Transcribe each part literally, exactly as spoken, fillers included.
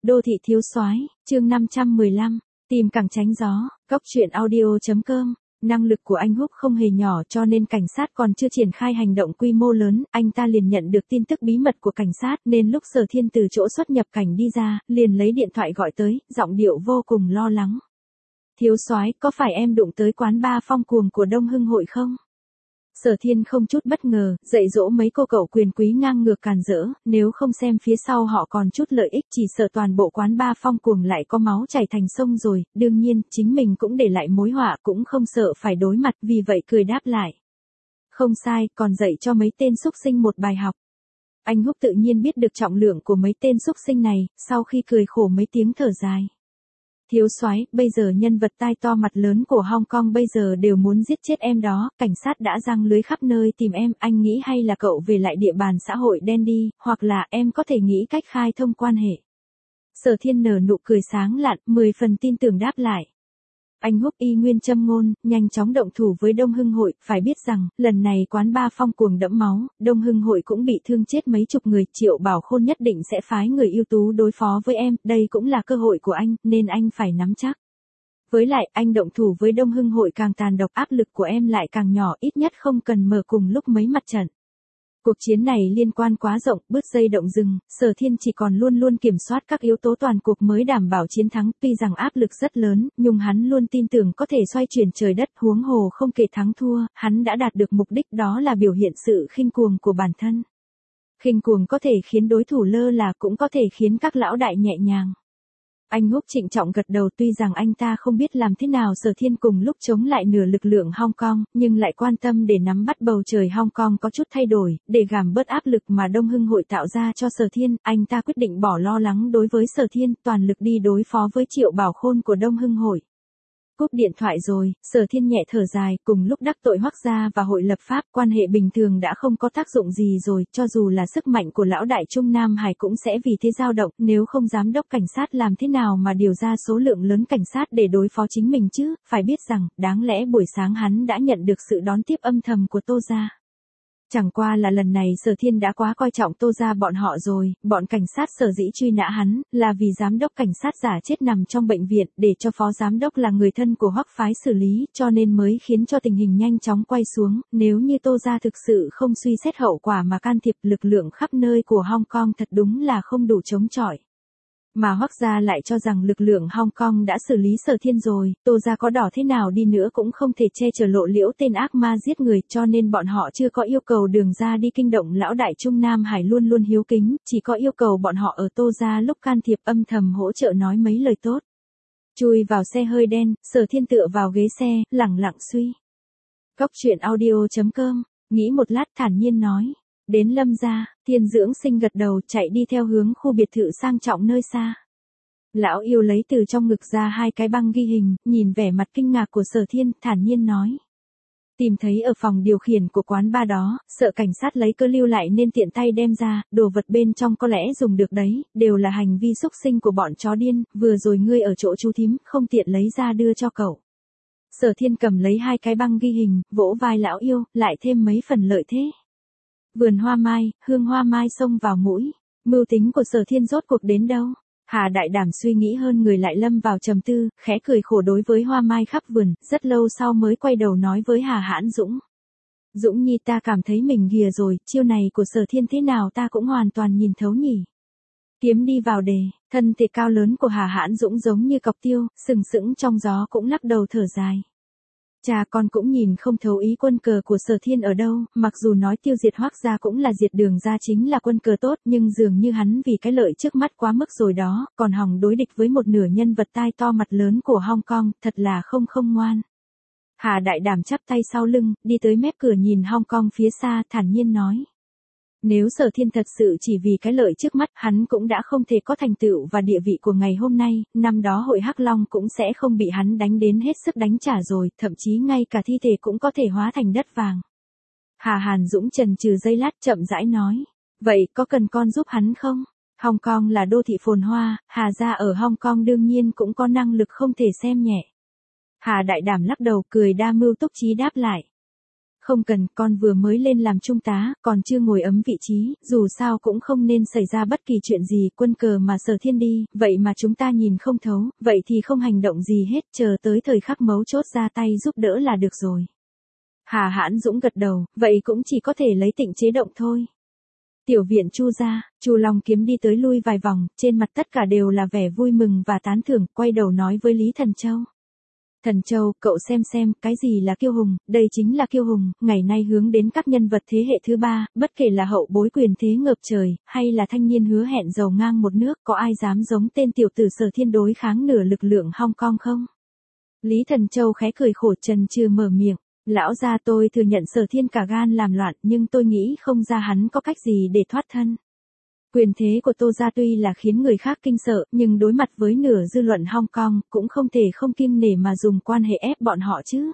Đô thị thiếu soái, chương năm trăm mười lăm, tìm cẳng tránh gió, góc truyện audio.com. Năng lực của anh Húc không hề nhỏ cho nên cảnh sát còn chưa triển khai hành động quy mô lớn, anh ta liền nhận được tin tức bí mật của cảnh sát nên lúc Sở Thiên từ chỗ xuất nhập cảnh đi ra, liền lấy điện thoại gọi tới, giọng điệu vô cùng lo lắng. Thiếu soái, có phải em đụng tới quán bar Phong Cuồng của Đông Hưng Hội không? Sở Thiên không chút bất ngờ, dạy dỗ mấy cô cậu quyền quý ngang ngược càn rỡ, nếu không xem phía sau họ còn chút lợi ích chỉ sợ toàn bộ quán bar Phong Cuồng lại có máu chảy thành sông rồi, đương nhiên, chính mình cũng để lại mối họa cũng không sợ phải đối mặt vì vậy cười đáp lại. Không sai, còn dạy cho mấy tên xúc sinh một bài học. Anh Húc tự nhiên biết được trọng lượng của mấy tên xúc sinh này, sau khi cười khổ mấy tiếng thở dài. Thiếu soái, bây giờ nhân vật tai to mặt lớn của Hong Kong bây giờ đều muốn giết chết em đó, cảnh sát đã giăng lưới khắp nơi tìm em, anh nghĩ hay là cậu về lại địa bàn xã hội đen đi, hoặc là em có thể nghĩ cách khai thông quan hệ. Sở Thiên nở nụ cười sáng lạn, mười phần tin tưởng đáp lại. Anh Húc y nguyên châm ngôn, nhanh chóng động thủ với Đông Hưng Hội, phải biết rằng, lần này quán bar Phong Cuồng đẫm máu, Đông Hưng Hội cũng bị thương chết mấy chục người, Triệu Bảo Khôn nhất định sẽ phái người ưu tú đối phó với em, đây cũng là cơ hội của anh, nên anh phải nắm chắc. Với lại, anh động thủ với Đông Hưng Hội càng tàn độc, áp lực của em lại càng nhỏ, ít nhất không cần mở cùng lúc mấy mặt trận. Cuộc chiến này liên quan quá rộng, bứt dây động rừng, Sở Thiên chỉ còn luôn luôn kiểm soát các yếu tố toàn cuộc mới đảm bảo chiến thắng, tuy rằng áp lực rất lớn, nhưng hắn luôn tin tưởng có thể xoay chuyển trời đất, huống hồ không kể thắng thua, hắn đã đạt được mục đích đó là biểu hiện sự khinh cuồng của bản thân. Khinh cuồng có thể khiến đối thủ lơ là, cũng có thể khiến các lão đại nhẹ nhàng. Anh Húc trịnh trọng gật đầu, tuy rằng anh ta không biết làm thế nào Sở Thiên cùng lúc chống lại nửa lực lượng Hong Kong, nhưng lại quan tâm để nắm bắt bầu trời Hong Kong có chút thay đổi, để giảm bớt áp lực mà Đông Hưng Hội tạo ra cho Sở Thiên, anh ta quyết định bỏ lo lắng đối với Sở Thiên, toàn lực đi đối phó với Triệu Bảo Khôn của Đông Hưng Hội. Cúp điện thoại rồi, Sở Thiên nhẹ thở dài, cùng lúc đắc tội Hoắc gia và hội lập pháp, quan hệ bình thường đã không có tác dụng gì rồi, cho dù là sức mạnh của lão đại Trung Nam Hải cũng sẽ vì thế dao động, nếu không giám đốc cảnh sát làm thế nào mà điều ra số lượng lớn cảnh sát để đối phó chính mình chứ, phải biết rằng, đáng lẽ buổi sáng hắn đã nhận được sự đón tiếp âm thầm của Tô gia. Chẳng qua là lần này Sở Thiên đã quá coi trọng Tô gia bọn họ rồi, bọn cảnh sát sở dĩ truy nã hắn, là vì giám đốc cảnh sát giả chết nằm trong bệnh viện, để cho phó giám đốc là người thân của Hoắc phái xử lý, cho nên mới khiến cho tình hình nhanh chóng quay xuống, nếu như Tô gia thực sự không suy xét hậu quả mà can thiệp, lực lượng khắp nơi của Hong Kong thật đúng là không đủ chống chọi. Mà Hoắc gia lại cho rằng lực lượng Hong Kong đã xử lý Sở Thiên rồi, Tô gia có đỏ thế nào đi nữa cũng không thể che chở lộ liễu tên ác ma giết người, cho nên bọn họ chưa có yêu cầu đường ra đi kinh động lão đại Trung Nam Hải luôn luôn hiếu kính, chỉ có yêu cầu bọn họ ở Tô gia lúc can thiệp âm thầm hỗ trợ nói mấy lời tốt. Chui vào xe hơi đen, Sở Thiên tựa vào ghế xe, lẳng lặng suy. Góc truyện audio.com, nghĩ một lát thản nhiên nói. Đến Lâm gia, Thiên Dưỡng Sinh gật đầu chạy đi theo hướng khu biệt thự sang trọng nơi xa. Lão yêu lấy từ trong ngực ra hai cái băng ghi hình, nhìn vẻ mặt kinh ngạc của Sở Thiên, thản nhiên nói. Tìm thấy ở phòng điều khiển của quán bar đó, sợ cảnh sát lấy cơ lưu lại nên tiện tay đem ra, đồ vật bên trong có lẽ dùng được đấy, đều là hành vi xúc sinh của bọn chó điên, vừa rồi ngươi ở chỗ chú thím, không tiện lấy ra đưa cho cậu. Sở Thiên cầm lấy hai cái băng ghi hình, vỗ vai lão yêu, lại thêm mấy phần lợi thế. Vườn hoa mai, hương hoa mai xông vào mũi, mưu tính của Sở Thiên rốt cuộc đến đâu? Hà Đại Đảm suy nghĩ hơn người lại lâm vào trầm tư, khẽ cười khổ đối với hoa mai khắp vườn, rất lâu sau mới quay đầu nói với Hà Hãn Dũng. Dũng nhi, ta cảm thấy mình ghìa rồi, chiêu này của Sở Thiên thế nào ta cũng hoàn toàn nhìn thấu nhỉ. Kiếm đi vào đề, thân thể cao lớn của Hà Hãn Dũng giống như cọc tiêu, sừng sững trong gió cũng lắc đầu thở dài. Cha con cũng nhìn không thấu ý quân cờ của Sở Thiên ở đâu, mặc dù nói tiêu diệt Hoắc gia cũng là diệt Đường gia chính là quân cờ tốt, nhưng dường như hắn vì cái lợi trước mắt quá mức rồi đó, còn hòng đối địch với một nửa nhân vật tai to mặt lớn của Hong Kong, thật là không không ngoan. Hà Đại Đảm chắp tay sau lưng, đi tới mép cửa nhìn Hong Kong phía xa, thản nhiên nói. Nếu Sở Thiên thật sự chỉ vì cái lợi trước mắt, hắn cũng đã không thể có thành tựu và địa vị của ngày hôm nay, năm đó hội Hắc Long cũng sẽ không bị hắn đánh đến hết sức đánh trả rồi, thậm chí ngay cả thi thể cũng có thể hóa thành đất vàng. Hà Hàn Dũng chần chừ giây lát chậm rãi nói, vậy có cần con giúp hắn không? Hong Kong là đô thị phồn hoa, Hà gia ở Hong Kong đương nhiên cũng có năng lực không thể xem nhẹ. Hà Đại Đảm lắc đầu cười đa mưu túc trí đáp lại. Không cần, con vừa mới lên làm trung tá, còn chưa ngồi ấm vị trí, dù sao cũng không nên xảy ra bất kỳ chuyện gì, quân cờ mà Sở Thiên đi, vậy mà chúng ta nhìn không thấu, vậy thì không hành động gì hết, chờ tới thời khắc mấu chốt ra tay giúp đỡ là được rồi. Hà Hãn Dũng gật đầu, vậy cũng chỉ có thể lấy Tịnh chế động thôi. Tiểu viện Chu gia, Chu Long Kiếm đi tới lui vài vòng, trên mặt tất cả đều là vẻ vui mừng và tán thưởng, quay đầu nói với Lý Thần Châu. Thần Châu, cậu xem xem, cái gì là kiêu hùng, đây chính là kiêu hùng, ngày nay hướng đến các nhân vật thế hệ thứ ba, bất kể là hậu bối quyền thế ngập trời, hay là thanh niên hứa hẹn giàu ngang một nước, có ai dám giống tên tiểu tử Sở Thiên đối kháng nửa lực lượng Hong Kong không? Lý Thần Châu khẽ cười khổ trần chưa mở miệng. Lão gia, tôi thừa nhận Sở Thiên cả gan làm loạn, nhưng tôi nghĩ không ra hắn có cách gì để thoát thân. Quyền thế của Tô gia tuy là khiến người khác kinh sợ, nhưng đối mặt với nửa dư luận Hong Kong, cũng không thể không kiêng nể mà dùng quan hệ ép bọn họ chứ.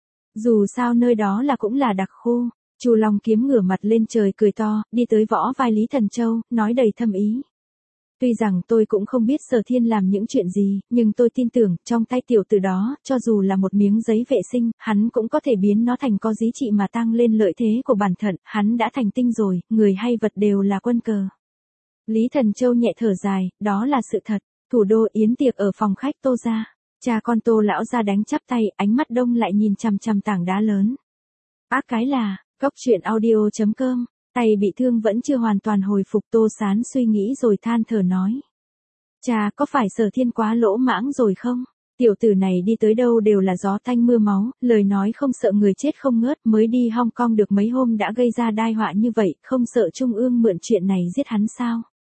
Dù sao nơi đó là cũng là đặc khu. Chu Long Kiếm ngửa mặt lên trời cười to, đi tới võ vai Lý Thần Châu, nói đầy thâm ý. Tuy rằng tôi cũng không biết Sở Thiên làm những chuyện gì, nhưng tôi tin tưởng, trong tay tiểu tử đó, cho dù là một miếng giấy vệ sinh, hắn cũng có thể biến nó thành có giá trị mà tăng lên lợi thế của bản thân, hắn đã thành tinh rồi, người hay vật đều là quân cờ. Lý Thần Châu nhẹ thở dài, đó là sự thật. Thủ đô yến tiệc ở phòng khách Tô gia. Cha con Tô lão gia đánh chắp tay, ánh mắt đông lại nhìn chằm chằm tảng đá lớn. Ác cái là, cốc truyện audio chấm com. Tay bị thương vẫn chưa hoàn toàn hồi phục, Tô Sán suy nghĩ rồi than thở nói. Cha, có phải Sở Thiên quá lỗ mãng rồi không? Tiểu tử này đi tới đâu đều là gió tanh mưa máu, lời nói không sợ người chết không ngớt, mới đi Hong Kong được mấy hôm đã gây ra tai họa như vậy, không sợ Trung ương mượn chuyện này giết hắn sao?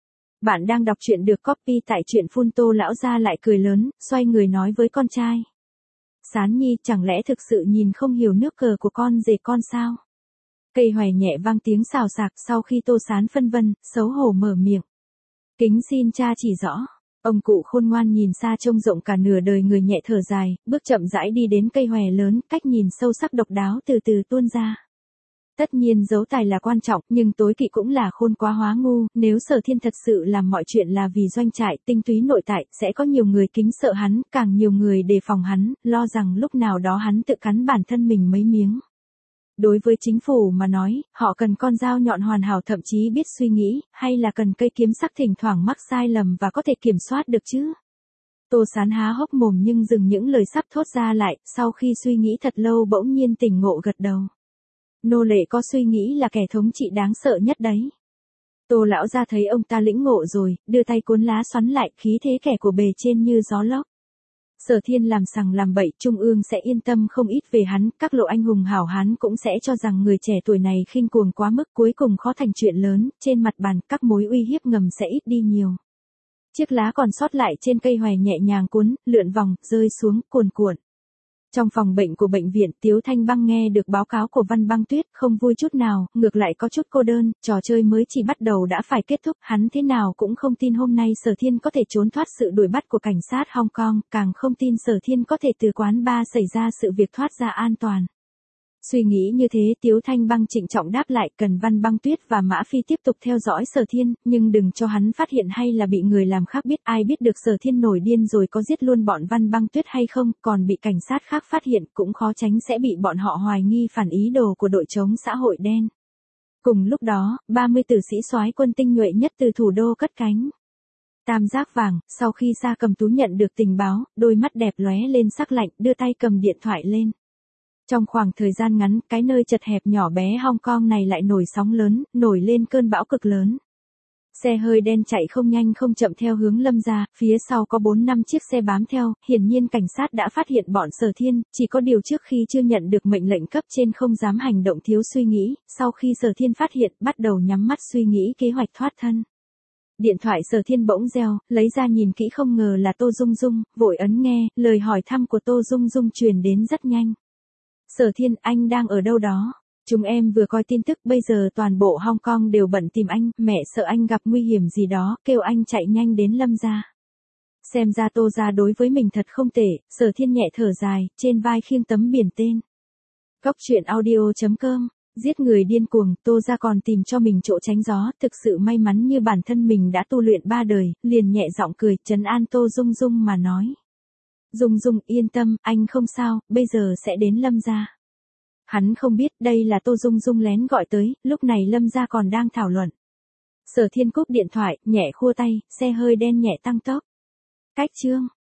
Bạn đang đọc truyện được copy tại truyện phun. Tô lão gia lại cười lớn, xoay người nói với con trai. Sán nhi, chẳng lẽ thực sự nhìn không hiểu nước cờ của con rể con sao? Cây hoè nhẹ vang tiếng xào xạc, sau khi Tô Sán phân vân, xấu hổ mở miệng. Kính xin cha chỉ rõ. Ông cụ khôn ngoan nhìn xa trông rộng cả nửa đời người nhẹ thở dài, bước chậm rãi đi đến cây hoè lớn, cách nhìn sâu sắc độc đáo từ từ tuôn ra. Tất nhiên dấu tài là quan trọng, nhưng tối kỵ cũng là khôn quá hóa ngu, nếu Sở Thiên thật sự làm mọi chuyện là vì doanh trại, tinh túy nội tại, sẽ có nhiều người kính sợ hắn, càng nhiều người đề phòng hắn, lo rằng lúc nào đó hắn tự cắn bản thân mình mấy miếng. Đối với chính phủ mà nói, họ cần con dao nhọn hoàn hảo thậm chí biết suy nghĩ, hay là cần cây kiếm sắc thỉnh thoảng mắc sai lầm và có thể kiểm soát được chứ? Tô Sán há hốc mồm nhưng dừng những lời sắp thốt ra lại, sau khi suy nghĩ thật lâu bỗng nhiên tỉnh ngộ gật đầu. Nô lệ có suy nghĩ là kẻ thống trị đáng sợ nhất đấy. Tô lão gia thấy ông ta lĩnh ngộ rồi, đưa tay cuốn lá xoắn lại, khí thế kẻ của bề trên như gió lốc. Sở Thiên làm sằng làm bậy, Trung ương sẽ yên tâm không ít về hắn, các lộ anh hùng hảo hán cũng sẽ cho rằng người trẻ tuổi này khinh cuồng quá mức, cuối cùng khó thành chuyện lớn, trên mặt bàn các mối uy hiếp ngầm sẽ ít đi nhiều. Chiếc lá còn sót lại trên cây hoè nhẹ nhàng cuốn, lượn vòng, rơi xuống, cuồn cuộn. Trong phòng bệnh của bệnh viện, Tiếu Thanh Băng nghe được báo cáo của Văn Băng Tuyết, không vui chút nào, ngược lại có chút cô đơn, trò chơi mới chỉ bắt đầu đã phải kết thúc, hắn thế nào cũng không tin hôm nay Sở Thiên có thể trốn thoát sự đuổi bắt của cảnh sát Hong Kong, càng không tin Sở Thiên có thể từ quán bar xảy ra sự việc thoát ra an toàn. Suy nghĩ như thế, Tiếu Thanh Băng trịnh trọng đáp lại, cần Văn Băng Tuyết và Mã Phi tiếp tục theo dõi Sở Thiên, nhưng đừng cho hắn phát hiện hay là bị người làm khác biết, ai biết được Sở Thiên nổi điên rồi có giết luôn bọn Văn Băng Tuyết hay không, còn bị cảnh sát khác phát hiện cũng khó tránh sẽ bị bọn họ hoài nghi phản ý đồ của đội chống xã hội đen. Cùng lúc đó, ba mươi tử sĩ soái quân tinh nhuệ nhất từ thủ đô cất cánh. Tam giác vàng, sau khi Sa Cầm Tú nhận được tình báo, đôi mắt đẹp lóe lên sắc lạnh, đưa tay cầm điện thoại lên. Trong khoảng thời gian ngắn, cái nơi chật hẹp nhỏ bé Hong Kong này lại nổi sóng lớn, nổi lên cơn bão cực lớn. Xe hơi đen chạy không nhanh không chậm theo hướng Lâm gia, phía sau có bốn năm chiếc xe bám theo, hiển nhiên cảnh sát đã phát hiện bọn Sở Thiên, chỉ có điều trước khi chưa nhận được mệnh lệnh cấp trên không dám hành động thiếu suy nghĩ, sau khi Sở Thiên phát hiện, bắt đầu nhắm mắt suy nghĩ kế hoạch thoát thân. Điện thoại Sở Thiên bỗng reo, lấy ra nhìn kỹ không ngờ là Tô Dung Dung, vội ấn nghe, lời hỏi thăm của Tô Dung Dung truyền đến rất nhanh. Sở Thiên, anh đang ở đâu đó? Chúng em vừa coi tin tức, bây giờ toàn bộ Hong Kong đều bận tìm anh, mẹ sợ anh gặp nguy hiểm gì đó, kêu anh chạy nhanh đến Lâm gia. Xem ra Tô gia đối với mình thật không tệ, Sở Thiên nhẹ thở dài, trên vai khiêng tấm biển tên. Cốc truyện audio chấm com, giết người điên cuồng, Tô gia còn tìm cho mình chỗ tránh gió, thực sự may mắn như bản thân mình đã tu luyện ba đời, liền nhẹ giọng cười, trấn an Tô Dung Dung mà nói. Dung Dung yên tâm, anh không sao, bây giờ sẽ đến Lâm gia. Hắn không biết đây là Tô Dung Dung lén gọi tới, lúc này Lâm gia còn đang thảo luận. Sở Thiên cúp điện thoại, nhẹ khua tay, xe hơi đen nhẹ tăng tốc. Cách chương